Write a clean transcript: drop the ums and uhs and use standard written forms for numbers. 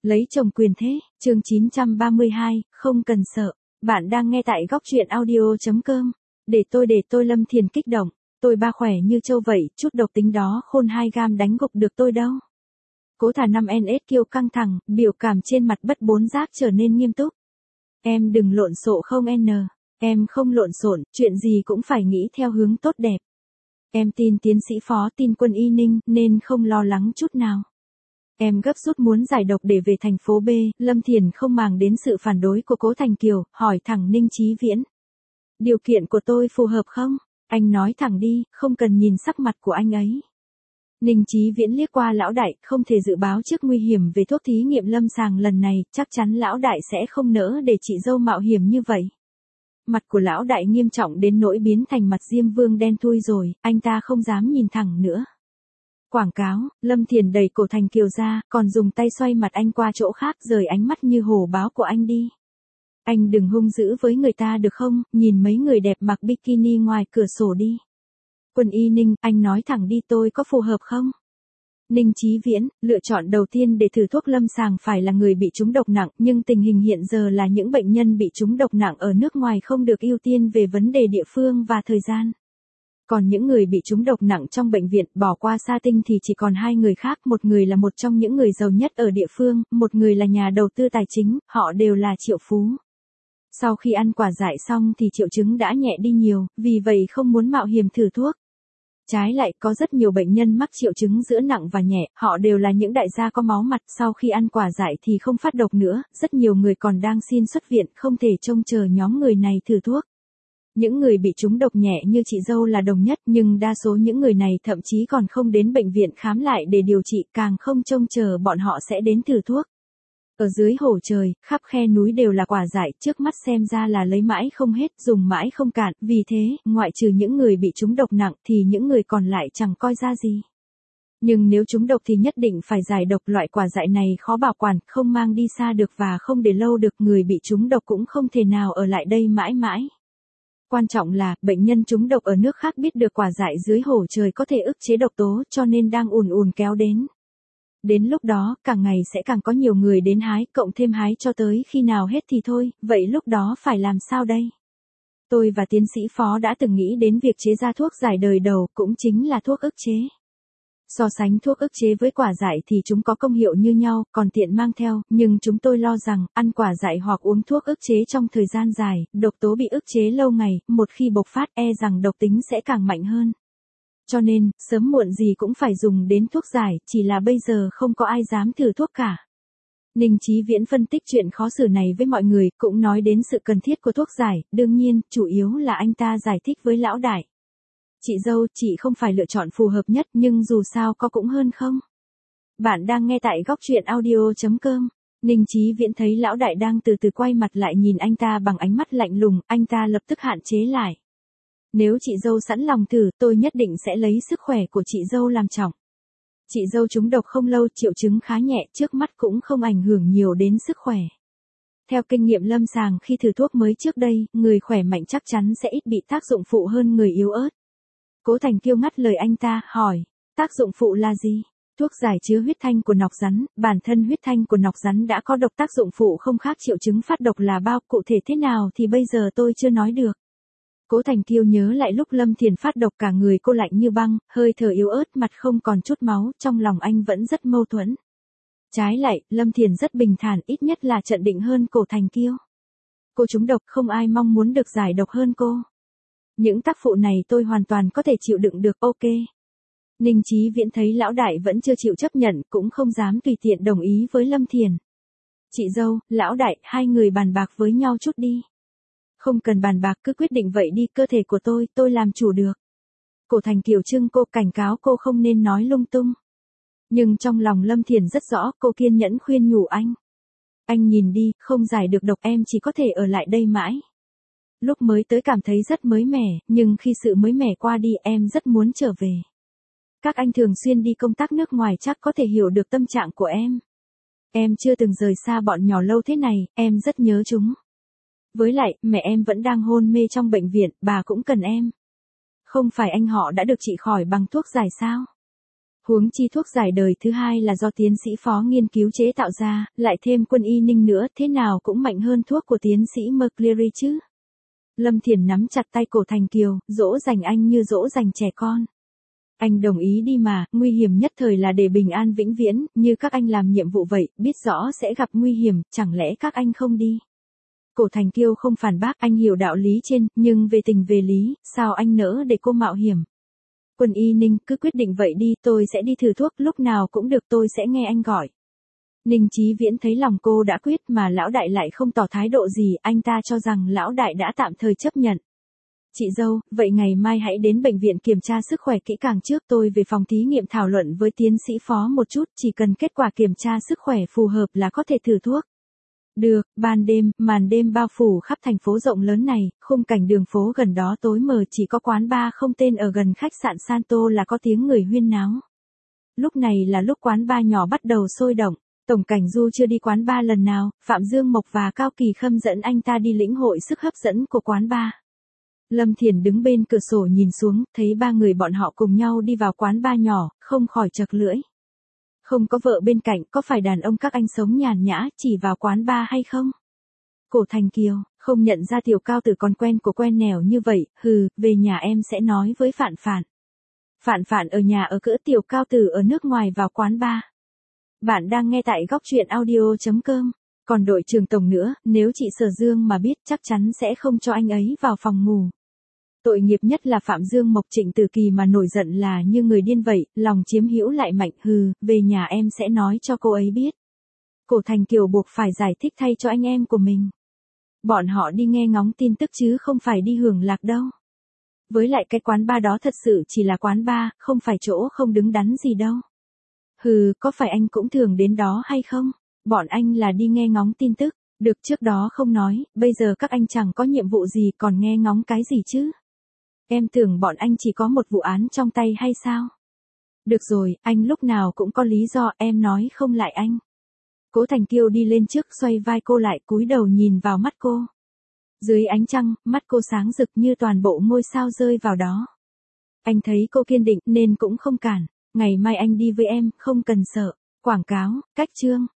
Lấy chồng quyền thế, chương 932, không cần sợ. Bạn đang nghe tại góc truyện audio.com. Để tôi Lâm Thiền kích động. Tôi ba khỏe như trâu vậy, chút độc tính đó khôn 2 gam đánh gục được tôi đâu. Cố thả 5NS kêu căng thẳng, biểu cảm trên mặt bất bốn giác trở nên nghiêm túc. Em đừng lộn xộn không N. Em không lộn xộn, chuyện gì cũng phải nghĩ theo hướng tốt đẹp. Em tin tiến sĩ Phó, tin quân y Ninh, nên không lo lắng chút nào. Em gấp rút muốn giải độc để về thành phố B, Lâm Thiền không màng đến sự phản đối của Cố Thành Kiều, hỏi thẳng Ninh Chí Viễn. Điều kiện của tôi phù hợp không? Anh nói thẳng đi, không cần nhìn sắc mặt của anh ấy. Ninh Chí Viễn liếc qua lão đại, không thể dự báo trước nguy hiểm về thuốc thí nghiệm lâm sàng lần này, chắc chắn lão đại sẽ không nỡ để chị dâu mạo hiểm như vậy. Mặt của lão đại nghiêm trọng đến nỗi biến thành mặt Diêm Vương đen thui rồi, anh ta không dám nhìn thẳng nữa. Quảng cáo, Lâm Thiền đẩy Cổ Thành Kiều ra, còn dùng tay xoay mặt anh qua chỗ khác, rời ánh mắt như hổ báo của anh đi. Anh đừng hung dữ với người ta được không, nhìn mấy người đẹp mặc bikini ngoài cửa sổ đi. Quân y Ninh, anh nói thẳng đi, tôi có phù hợp không? Ninh Chí Viễn, lựa chọn đầu tiên để thử thuốc lâm sàng phải là người bị trúng độc nặng, nhưng tình hình hiện giờ là những bệnh nhân bị trúng độc nặng ở nước ngoài không được ưu tiên về vấn đề địa phương và thời gian. Còn những người bị trúng độc nặng trong bệnh viện bỏ qua Sa Tinh thì chỉ còn 2 người khác, một người là một trong những người giàu nhất ở địa phương, một người là nhà đầu tư tài chính, họ đều là triệu phú. Sau khi ăn quả dại xong thì triệu chứng đã nhẹ đi nhiều, vì vậy không muốn mạo hiểm thử thuốc. Trái lại, có rất nhiều bệnh nhân mắc triệu chứng giữa nặng và nhẹ, họ đều là những đại gia có máu mặt, sau khi ăn quả dại thì không phát độc nữa, rất nhiều người còn đang xin xuất viện, không thể trông chờ nhóm người này thử thuốc. Những người bị trúng độc nhẹ như chị dâu là đồng nhất, nhưng đa số những người này thậm chí còn không đến bệnh viện khám lại để điều trị, càng không trông chờ bọn họ sẽ đến thử thuốc. Ở dưới hồ trời, khắp khe núi đều là quả dại, trước mắt xem ra là lấy mãi không hết, dùng mãi không cạn, vì thế, ngoại trừ những người bị trúng độc nặng thì những người còn lại chẳng coi ra gì. Nhưng nếu trúng độc thì nhất định phải giải độc, loại quả dại này khó bảo quản, không mang đi xa được và không để lâu được, người bị trúng độc cũng không thể nào ở lại đây mãi mãi. Quan trọng là, bệnh nhân trúng độc ở nước khác biết được quả dại dưới hồ trời có thể ức chế độc tố cho nên đang ùn ùn kéo đến. Đến lúc đó, càng ngày sẽ càng có nhiều người đến hái, cộng thêm hái cho tới khi nào hết thì thôi, vậy lúc đó phải làm sao đây? Tôi và tiến sĩ Phó đã từng nghĩ đến việc chế ra thuốc giải đời đầu, cũng chính là thuốc ức chế. So sánh thuốc ức chế với quả dại thì chúng có công hiệu như nhau, còn tiện mang theo, nhưng chúng tôi lo rằng, ăn quả dại hoặc uống thuốc ức chế trong thời gian dài, độc tố bị ức chế lâu ngày, một khi bộc phát rằng độc tính sẽ càng mạnh hơn. Cho nên, sớm muộn gì cũng phải dùng đến thuốc giải, chỉ là bây giờ không có ai dám thử thuốc cả. Ninh Chí Viễn phân tích chuyện khó xử này với mọi người, cũng nói đến sự cần thiết của thuốc giải, đương nhiên, chủ yếu là anh ta giải thích với lão đại. Chị dâu, chị không phải lựa chọn phù hợp nhất, nhưng dù sao có cũng hơn không? Bạn đang nghe tại góc truyện audio.com. Ninh Chí Viễn thấy lão đại đang từ từ quay mặt lại nhìn anh ta bằng ánh mắt lạnh lùng, anh ta lập tức hạn chế lại. Nếu chị dâu sẵn lòng thử, tôi nhất định sẽ lấy sức khỏe của chị dâu làm trọng. Chị dâu trúng độc không lâu, triệu chứng khá nhẹ, trước mắt cũng không ảnh hưởng nhiều đến sức khỏe. Theo kinh nghiệm lâm sàng khi thử thuốc mới trước đây, người khỏe mạnh chắc chắn sẽ ít bị tác dụng phụ hơn người yếu ớt. Cố Thành Kiêu ngắt lời anh ta, hỏi, tác dụng phụ là gì? Thuốc giải chứa huyết thanh của nọc rắn, bản thân huyết thanh của nọc rắn đã có độc, tác dụng phụ không khác triệu chứng phát độc là bao, cụ thể thế nào thì bây giờ tôi chưa nói được. Cố Thành Kiêu nhớ lại lúc Lâm Thiền phát độc, cả người cô lạnh như băng, hơi thở yếu ớt, mặt không còn chút máu, trong lòng anh vẫn rất mâu thuẫn. Trái lại, Lâm Thiền rất bình thản, ít nhất là trận định hơn Cố Thành Kiêu. Cô trúng độc, không ai mong muốn được giải độc hơn cô. Những tác phụ này tôi hoàn toàn có thể chịu đựng được, ok. Ninh Chí Viễn thấy lão đại vẫn chưa chịu chấp nhận, cũng không dám tùy tiện đồng ý với Lâm Thiền. Chị dâu, lão đại, hai người bàn bạc với nhau chút đi. Không cần bàn bạc, cứ quyết định vậy đi, cơ thể của tôi làm chủ được. Cố Thành Kiều trưng cô, cảnh cáo cô không nên nói lung tung. Nhưng trong lòng Lâm Thiền rất rõ, cô kiên nhẫn khuyên nhủ anh. Anh nhìn đi, không giải được độc, em chỉ có thể ở lại đây mãi. Lúc mới tới cảm thấy rất mới mẻ, nhưng khi sự mới mẻ qua đi em rất muốn trở về. Các anh thường xuyên đi công tác nước ngoài chắc có thể hiểu được tâm trạng của em. Em chưa từng rời xa bọn nhỏ lâu thế này, em rất nhớ chúng. Với lại, mẹ em vẫn đang hôn mê trong bệnh viện, bà cũng cần em. Không phải anh họ đã được trị khỏi bằng thuốc giải sao? Huống chi thuốc giải đời thứ hai là do tiến sĩ Phó nghiên cứu chế tạo ra, lại thêm Quân y Ninh nữa, thế nào cũng mạnh hơn thuốc của tiến sĩ McCleary chứ. Lâm Thiển nắm chặt tay Cổ Thành Kiều, dỗ dành anh như dỗ dành trẻ con. Anh đồng ý đi mà, nguy hiểm nhất thời là để bình an vĩnh viễn, như các anh làm nhiệm vụ vậy, biết rõ sẽ gặp nguy hiểm, chẳng lẽ các anh không đi. Cổ Thành Kiêu không phản bác, anh hiểu đạo lý trên, nhưng về tình về lý, sao anh nỡ để cô mạo hiểm. Quân y Ninh, cứ quyết định vậy đi, tôi sẽ đi thử thuốc, lúc nào cũng được, tôi sẽ nghe anh gọi. Ninh Chí Viễn thấy lòng cô đã quyết mà lão đại lại không tỏ thái độ gì, anh ta cho rằng lão đại đã tạm thời chấp nhận. Chị dâu, vậy ngày mai hãy đến bệnh viện kiểm tra sức khỏe kỹ càng trước, tôi về phòng thí nghiệm thảo luận với tiến sĩ Phó một chút, chỉ cần kết quả kiểm tra sức khỏe phù hợp là có thể thử thuốc. Được, ban đêm, màn đêm bao phủ khắp thành phố rộng lớn này, khung cảnh đường phố gần đó tối mờ, chỉ có quán bar không tên ở gần khách sạn Santo là có tiếng người huyên náo. Lúc này là lúc quán bar nhỏ bắt đầu sôi động. Tổng Cảnh Du chưa đi quán bar lần nào, Phạm Dương Mộc và Cao Kỳ Khâm dẫn anh ta đi lĩnh hội sức hấp dẫn của quán bar. Lâm Thiển đứng bên cửa sổ nhìn xuống, thấy ba người bọn họ cùng nhau đi vào quán bar nhỏ, không khỏi chật lưỡi. Không có vợ bên cạnh, có phải đàn ông các anh sống nhàn nhã, chỉ vào quán bar hay không? Cổ Thành Kiều, không nhận ra Tiểu Cao Tử còn quen của quen nẻo như vậy, về nhà em sẽ nói với Phạn Phạn. Phạn Phạn ở nhà ở cỡ, Tiểu Cao Tử ở nước ngoài vào quán bar. Bạn đang nghe tại góc truyện audio.com. Còn đội trưởng tổng nữa, nếu chị Sở Dương mà biết chắc chắn sẽ không cho anh ấy vào phòng ngủ. Tội nghiệp nhất là Phạm Dương Mộc, Trịnh Tử Kỳ mà nổi giận là như người điên vậy, lòng chiếm hữu lại mạnh, về nhà em sẽ nói cho cô ấy biết. Cổ Thành Kiều buộc phải giải thích thay cho anh em của mình. Bọn họ đi nghe ngóng tin tức chứ không phải đi hưởng lạc đâu. Với lại cái quán bar đó thật sự chỉ là quán bar, không phải chỗ không đứng đắn gì đâu. Có phải anh cũng thường đến đó hay không? Bọn anh là đi nghe ngóng tin tức, được trước đó không nói, bây giờ các anh chẳng có nhiệm vụ gì còn nghe ngóng cái gì chứ? Em tưởng bọn anh chỉ có một vụ án trong tay hay sao? Được rồi, anh lúc nào cũng có lý do, em nói không lại anh. Cố Thành Kiêu đi lên trước xoay vai cô lại, cúi đầu nhìn vào mắt cô. Dưới ánh trăng, mắt cô sáng rực như toàn bộ ngôi sao rơi vào đó. Anh thấy cô kiên định nên cũng không cản. Ngày mai anh đi với em, không cần sợ. Quảng cáo, cách chương.